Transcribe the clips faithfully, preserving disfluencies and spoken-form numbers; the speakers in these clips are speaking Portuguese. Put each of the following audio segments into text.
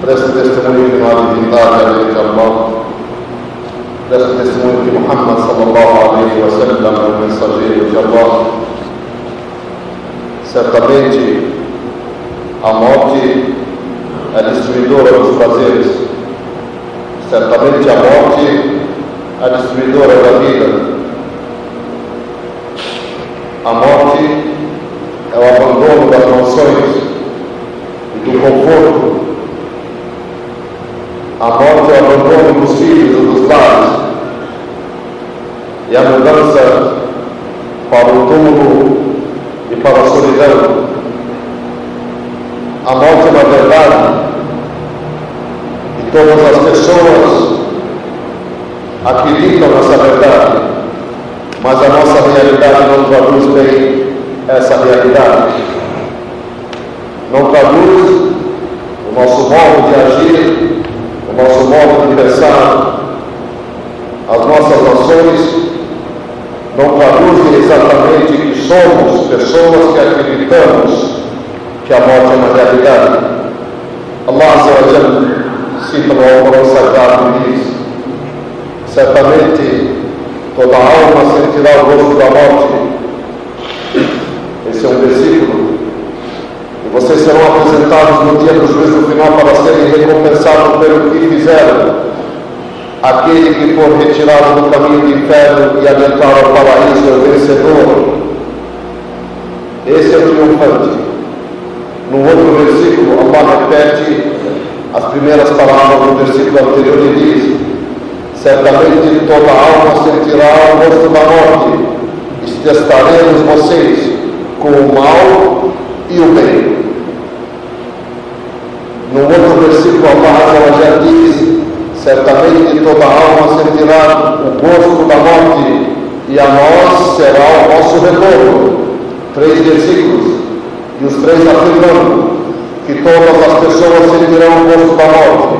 Presto testemunho que não há divindade além de Allah. Presto testemunho que Muhammad sallallahu alaihi wa sallam é o mensageiro de Allah. Certamente a morte é destruidora dos prazeres. Certamente a morte é destruidora da vida. A morte é o abandono das mansões e do conforto. A morte é o abandono dos filhos e dos lares. E a mudança para o túmulo e para a solidão. A morte, na verdade, e todas as pessoas acreditam nessa verdade, mas a nossa realidade não traduz bem essa realidade. Não traduz o nosso modo de agir, o nosso modo de pensar, as nossas ações, não traduzem exatamente que somos pessoas que acreditamos que a morte é uma realidade. Allah Azza wa Jalla cita no Alcorão Sagrado e diz: certamente toda alma sentirá o gosto da morte. Esse é um versículo. E vocês serão apresentados no dia do juízo final para serem recompensados pelo que fizeram. Aquele que for retirado do caminho do inferno e adentrar ao paraíso é o vencedor. Esse é o triunfante. No outro versículo, Allah repete as primeiras palavras do versículo anterior e diz: certamente toda alma sentirá o gosto da morte, e testaremos vocês com o mal e o bem. No outro versículo, Allah diz: certamente toda alma sentirá o gosto da morte, e a nós será o nosso retorno. Três versículos, e os três afirmando que todas as pessoas sentirão o gosto da morte.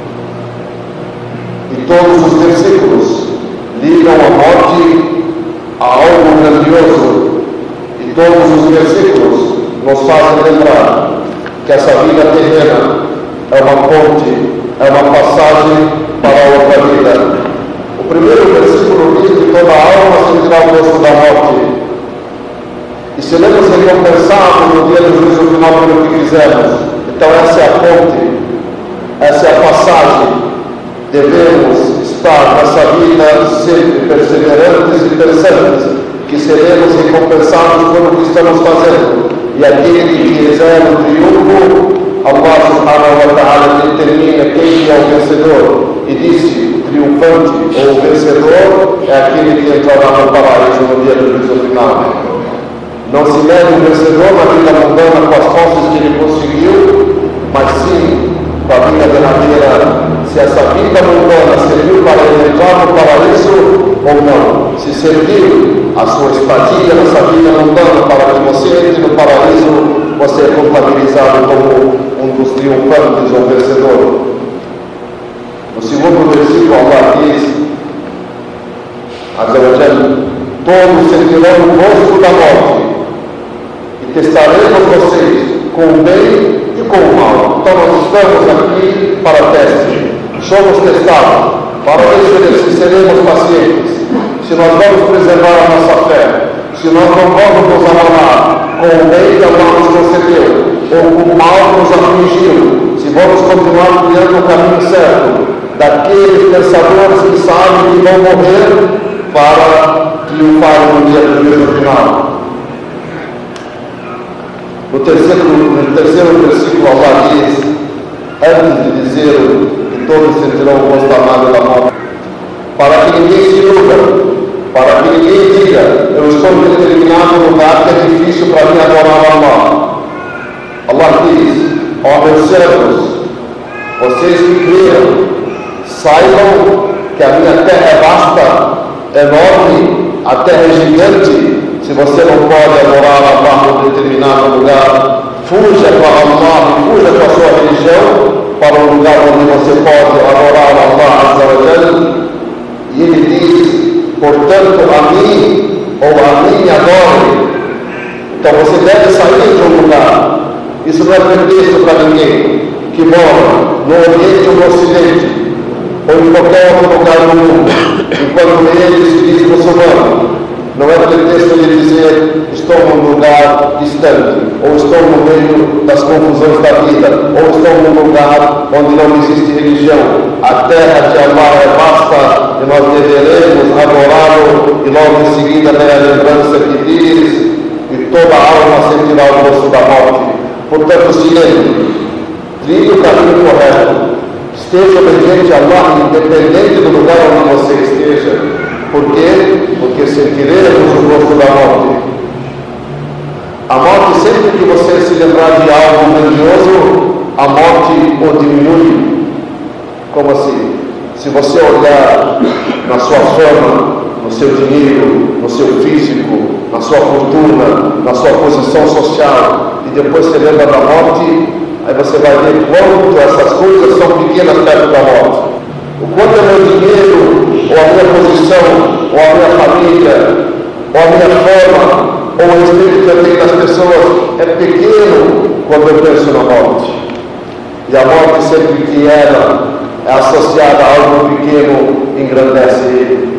E todos os versículos ligam a morte a algo grandioso. E todos os versículos nos fazem lembrar que essa vida terrena é uma ponte, é uma passagem para a outra vida. O primeiro versículo diz que toda alma sentirá o gosto da morte. E seremos recompensados no dia do juízo final pelo que fizemos. Então essa é a ponte, essa é a passagem. Devemos estar nessa vida sempre perseverantes e pensantes que seremos recompensados pelo que estamos fazendo. E aquele que quiser o triunfo, Allah subhanahu wa ta'ala determina quem é o vencedor. E disse: o triunfante ou o vencedor é aquele que entrará no paraíso no dia do juízo final. Não se mede o vencedor na vida mundana com as posses que ele conseguiu, mas sim com a vida verdadeira. Se essa vida mundana serviu para ele entrar no paraíso ou não. Se serviu a sua estadia nessa vida mundana para que você entre no paraíso, você é contabilizado como um dos triunfantes ou vencedor. No segundo versículo, Allah diz: Azza wa Jalla, todos sentirão o gosto da morte, e testaremos vocês com o bem e com o mal. Então nós estamos aqui para teste. Somos testados para ver se seremos pacientes, se nós vamos preservar a nossa fé, se nós não vamos nos amarrar com o bem que Allah nos concedeu, ou com o mal que nos afligiu, se vamos continuar criando o caminho certo daqueles pensadores que sabem que vão morrer para triunfar no dia do juízo final. No terceiro, no terceiro versículo, Allah diz, antes de dizer que todos sentirão o gosto amargo da morte, para que ninguém se iluda, para que ninguém diga: eu estou em determinado lugar que é difícil para mim adorar a Allah. Allah diz: ó oh, meus servos, vocês que creram, saibam que a minha terra é vasta, enorme, a terra é gigante. Se você não pode adorar Allah em determinado lugar, fuja para Allah, fuja para a sua religião, para um lugar onde você pode adorar Allah Azza wa Jalla. E ele diz: portanto, a mim ou a mim adore. Então você deve sair de um lugar. Isso não é pretexto para ninguém. que mora no Oriente ou no Ocidente, ou em qualquer outro lugar do mundo, enquanto ele se diz muçulmano, não é pretexto de dizer estou num lugar distante, ou estou no meio das confusões da vida, ou estou num lugar onde não existe religião. A terra de Allah é vasta e nós deveremos adorá-lo, e logo em seguida vem a lembrança que diz e toda alma sentirá o gosto da morte. Portanto, se lembre, trilhe o caminho correto, esteja obediente a Allah, independente do lugar onde você esteja. Por quê? Porque sentiremos o gosto da morte. A morte, sempre que você se lembrar de algo grandioso, a morte o diminui. Como assim? Se você olhar na sua fama, no seu dinheiro, no seu físico, na sua fortuna, na sua posição social, e depois você lembra da morte, aí você vai ver quanto essas coisas são pequenas perto da morte. O quanto é meu dinheiro, ou a minha posição, ou a minha família, ou a minha forma, ou o respeito que eu tenho das pessoas é pequeno quando eu penso na morte. E a morte, sempre que ela é associada a algo pequeno, engrandece ele.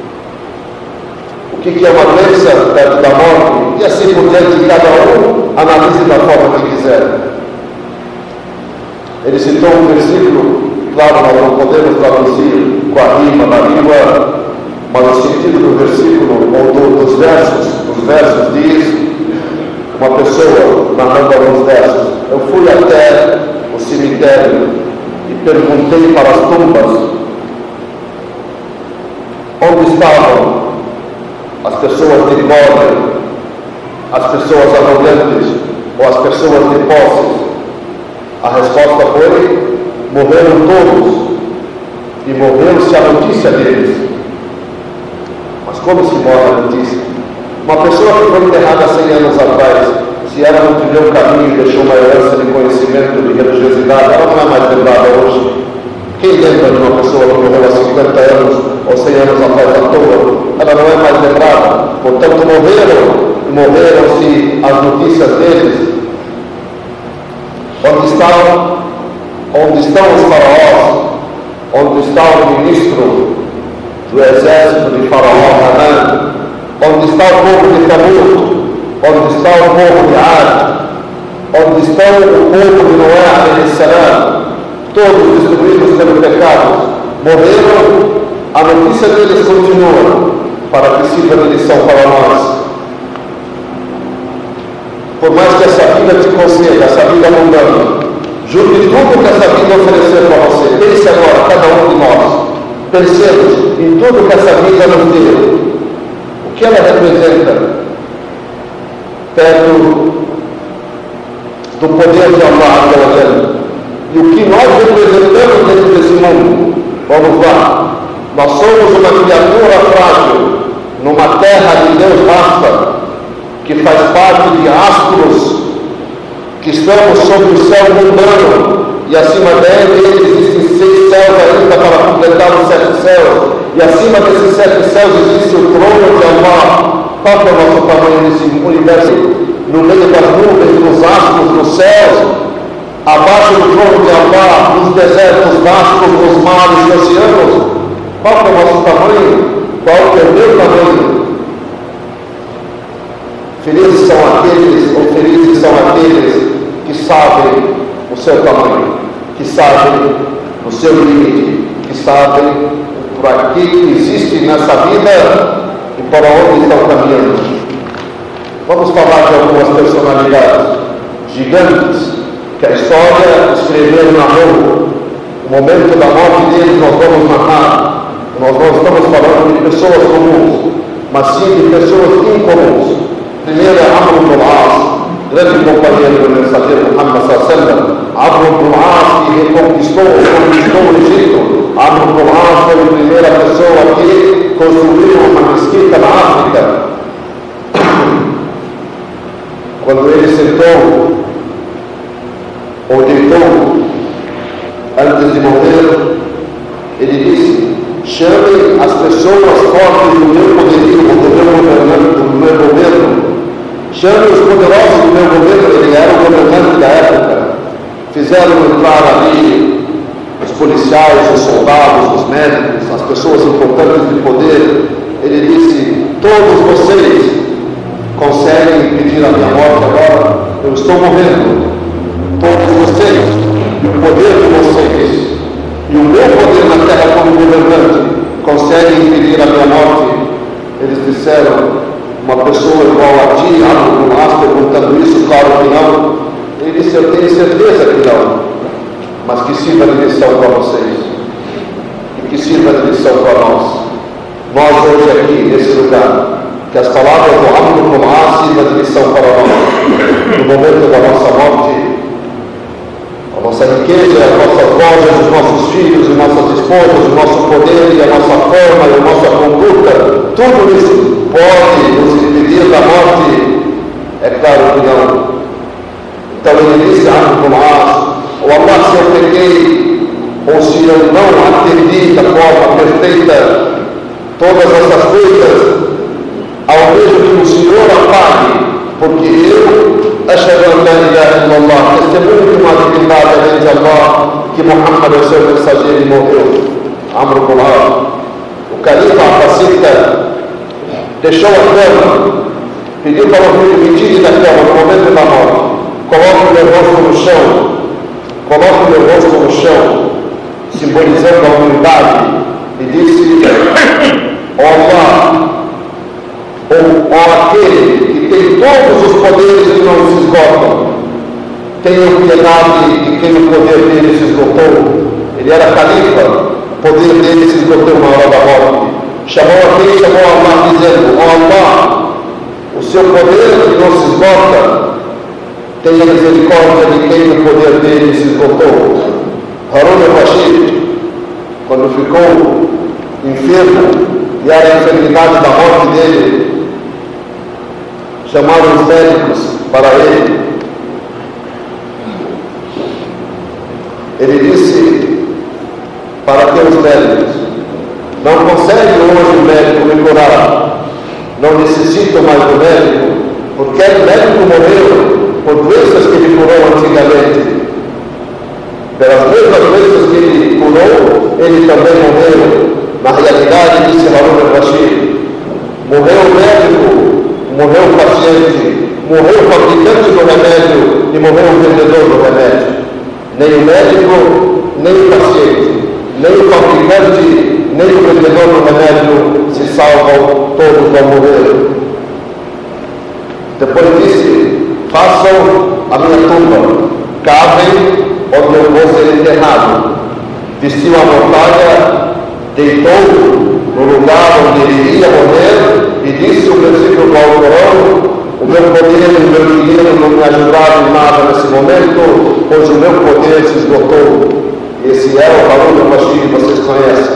O que, que é uma doença perto da morte? E assim por diante, cada um analise da forma que quiser. Ele citou um versículo, claro, nós não podemos traduzir com a rima da língua, mas o sentido do versículo, ou do, dos versos, os versos diz, uma pessoa, narrando alguns versos, eu fui até o cemitério e perguntei para as tumbas onde estavam as pessoas de pobre, as pessoas arrogantes ou as pessoas de posses. A resposta foi: morreram todos, e morreu-se a notícia deles. Mas como se morre a notícia? Uma pessoa que foi enterrada cem anos atrás, se ela não trilhou o caminho e deixou uma herança de conhecimento, de religiosidade, ela não é mais lembrada hoje. Quem lembra de uma pessoa que morreu há cinquenta anos ou cem anos atrás à toa? Ela não é mais lembrada. Portanto, morreram, e morreram-se as notícias deles. Onde estão, onde estão os faraós? Onde está o ministro do exército de faraó Hanan? Onde está o povo de Tamur? Onde está o povo de Ad? Onde está o povo de Noé, alayhi salam? Todos destruídos pelo pecado, morreram, a notícia deles continua, para que sirva de lição para nós. Por mais que essa vida te conceda, essa vida mundana, junte tudo que essa vida oferecer para você. Pense agora, cada um de nós, pensemos em tudo que essa vida nos deu. O que ela representa perto do poder de Allah, e o que nós representamos dentro desse mundo. Vamos lá. Nós somos uma criatura frágil numa terra de Deus vasta, que faz parte de astros que estamos sobre o céu mundano, e acima dele existem seis céus ainda para completar os sete céus, e acima desses sete céus existe o trono de Allah. Qual é o nosso tamanho nesse universo? No meio das nuvens, nos astros, nos céus, abaixo do trono de Allah, nos desertos vastos, nos mares e oceanos. Qual é o nosso tamanho? Qual é o meu tamanho? Felizes são aqueles, ou felizes são aqueles que sabem o seu tamanho, que sabem o seu limite, que sabem para que existe nessa vida e para onde estão caminhando. Vamos falar de algumas personalidades gigantes que a história escreveu na mão. O momento da morte deles nós vamos narrar. Nós não estamos falando de pessoas comuns, mas sim de pessoas incomuns. Primeiro é Amr ibn al-As, grande companheiro do mensageiro Muhammad sallallahu alaihi wasallam. Amr ibn al-As, que reconquistou, conquistou o Egito. Amr ibn al-As foi a primeira pessoa que construiu uma mesquita na África. Quando ele sentou ou deitou antes de morrer, ele disse: chame as pessoas fortes do meu poderio, do meu governo, do meu governo. Chame os poderosos do meu governo. Ele era o governante da época. Fizeram fizeram entrar ali os policiais, os soldados, os médicos, as pessoas importantes de poder. Ele disse: todos vocês conseguem impedir a minha morte agora? Eu estou morrendo. Todos vocês, e o poder de vocês, e o meu poder na terra como governante, conseguem impedir a minha morte? Eles disseram: uma pessoa igual a ti, Amr ibn al-As, perguntando isso? Claro que não. Ele disse: eu tenho certeza que não, mas que sirva de lição para vocês, e que sirva de lição para nós. Nós hoje aqui, nesse lugar, que as palavras do Amr ibn al-As sirvam de lição para nós, no momento da nossa morte. A nossa riqueza, as nossas lojas, os nossos filhos, as nossas esposas, o nosso poder e a nossa forma e a nossa conduta, tudo isso pode nos impedir da morte? É claro que não. Então ele disse a Amr ibn al-As: ou Allah, se eu pequei, ou se eu não atendi da forma perfeita todas essas coisas, ao mesmo que o Senhor apague, porque eu, ashhadu an la ilaha illallah, testemunho de uma divindade além de Allah, que Muhammad é o seu mensageiro e morreu. Amr ibn al-As, o califa Abbasita, deixou a cama, pediu para o filho: me tire da cama no momento da morte, coloque o meu rosto no chão, coloque o meu rosto no chão, simbolizando a humildade, e disse: ó Allah, ou, ou aquele que tem todos os poderes que não se esgotam, tenha piedade de quem o poder dele se esgotou. Ele era califa, o poder dele se esgotou na hora da morte. Chamou a quem? Chamou a Allah, dizendo: ó Allah, o seu poder que não se esgota, tenha misericórdia de quem o poder dele se esgotou. Harun al-Rashid, quando ficou enfermo e era a enfermidade da morte dele, chamaram os médicos para ele. Ele disse para aqueles médicos: não consegue hoje o médico me curar, não necessito mais do médico, porque o médico morreu por doenças que ele curou antigamente. Pelas mesmas doenças que ele curou, ele também morreu. Na realidade, disse Harun al-Rashid, morreu o médico, morreu o paciente, morreu o fabricante do remédio e morreu o vendedor do remédio. Nem o médico, nem o paciente, nem o fabricante, nem o vendedor do remédio se salvam, todos vão morrer. Depois disse: façam a minha tumba, cavem onde eu vou ser enterrado. Vestiu a mortalha, deitou no lugar onde ele iria morrer e disse o versículo do Alcorão: o meu poder e o meu dinheiro não me ajudaram em nada nesse momento, pois o meu poder se esgotou. Esse é o Harun al-Rashid que vocês conhecem.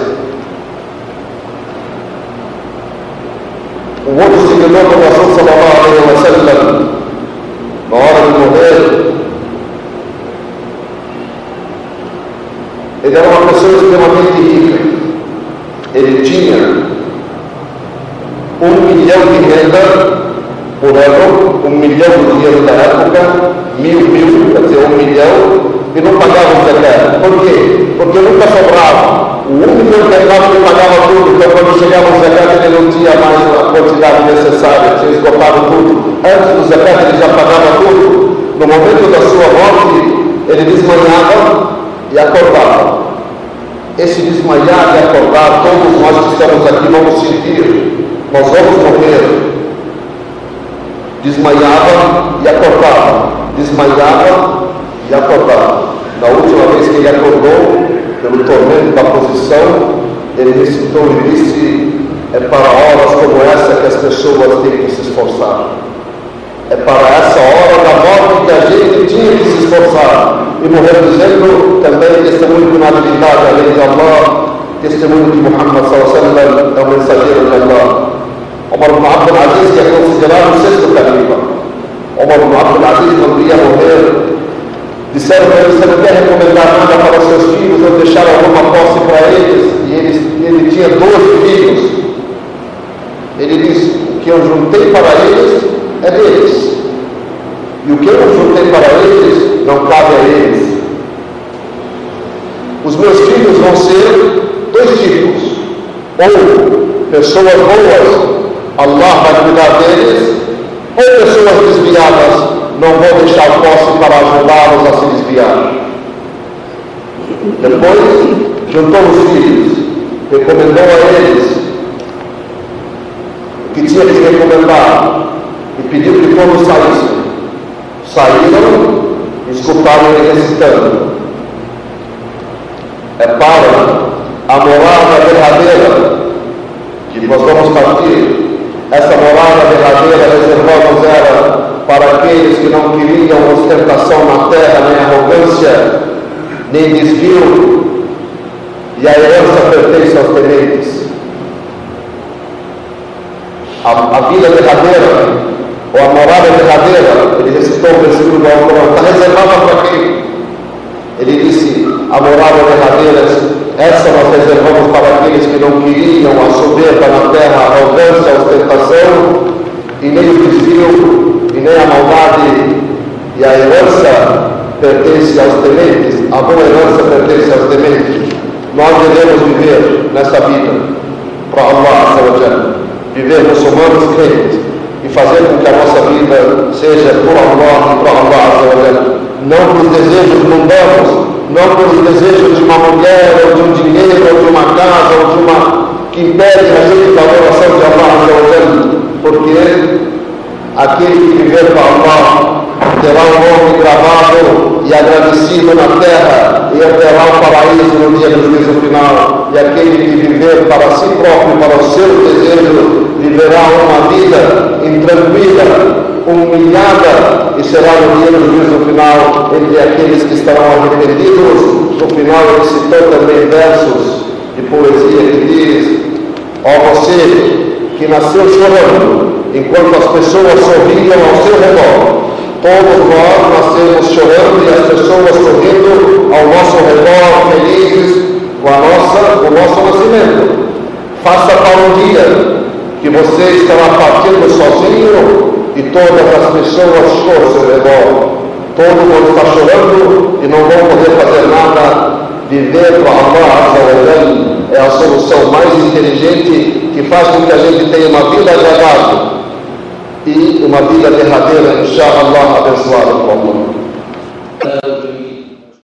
Um outro seguidor do Rasul sallallahu alaihi wa sallam, na hora de morrer, ele era uma pessoa extremamente rica. Ele tinha um milhão de renda por ano, um milhão de dinheiro da época, mil, mil, quer dizer, um milhão, e não pagava o zakat. Por quê? Porque nunca sobrava. O único mercado que pagava tudo, então quando chegava o zakat ele não tinha mais a quantidade necessária, tinha esgotado tudo. Antes do zakat ele já pagava tudo. No momento da sua morte, ele desmanhava e acordava. Esse desmaiar e acordar, todos nós que estamos aqui vamos sentir, nós vamos morrer. Desmaiava e acordava, desmaiava e acordava. Na última vez que ele acordou, pelo tormento da posição, ele recitou e disse: é para horas como essa que as pessoas têm que se esforçar. É para essa hora da morte que a gente tinha que se esforçar. E morreu dizendo também: testemunho de uma divindade além de Allah, testemunho de Muhammad sallallahu alaihi wa sallam é o mensageiro de Allah. Omar ibn Abdul Aziz, que é considerado o sexto califa. Omar ibn Abdul Aziz, quando ia morrer, disseram para ele: você não quer recomendar nada para os seus filhos ou deixar alguma posse para eles? E ele, ele tinha doze filhos. Ele disse: o que eu juntei para eles é deles, e o que eu juntei para eles não cabe a eles. Os meus filhos vão ser dois tipos: ou pessoas boas, Allah vai cuidar deles, ou pessoas desviadas, não vou deixar posse para ajudá-los a se desviar. Depois, juntou os filhos, recomendou a eles o que tinha que se recomendar e pediu que todos saíssem. Saíram e escutaram ele recitando: é para a morada verdadeira que nós vamos partir. Essa morada verdadeira reservamos era para aqueles que não queriam ostentação na terra, nem arrogância, nem desvio, e a herança pertence aos tementes. A, a vida verdadeira, ou a morada verdadeira, ele recitou o versículo do Alcorão, está reservada para quem? Ele disse: a morada verdadeira, essa nós reservamos para aqueles que não queriam a soberba na terra, a arrogância, a ostentação, e nem o desvio, e nem a maldade, e a herança pertence aos tementes, a boa herança pertence aos tementes. Nós devemos viver nessa vida para Allah, viver muçulmanos crentes e fazer com que a nossa vida seja por Allah e para Allah, não por desejos mundanos, não pelos desejos de uma mulher, ou de um dinheiro, ou de uma casa, ou de uma que impede a gente da adoração de Allah, porque aquele que viver para Allah terá um nome gravado e agradecido na terra, e terá o paraíso no dia do juízo final. E aquele que viver para si próprio, para o seu desejo, viverá uma vida intranquila, humilhada, e será no dia do juízo final entre aqueles que estarão arrependidos. No final ele citou também versos de poesia que diz: ó você que nasceu chorando, enquanto as pessoas sorriam ao seu redor. Todos nós nascemos chorando e as pessoas sorrindo ao nosso redor, felizes com a nossa, o nosso nascimento. Faça para um dia que você estará partindo sozinho e todas as pessoas choram ao seu redor. Todo mundo está chorando e não vão poder fazer nada. Viver para Allah é a solução mais inteligente, que faz com que a gente tenha uma vida agradável e uma vida derradeira, inshallah, abençoada por Allah.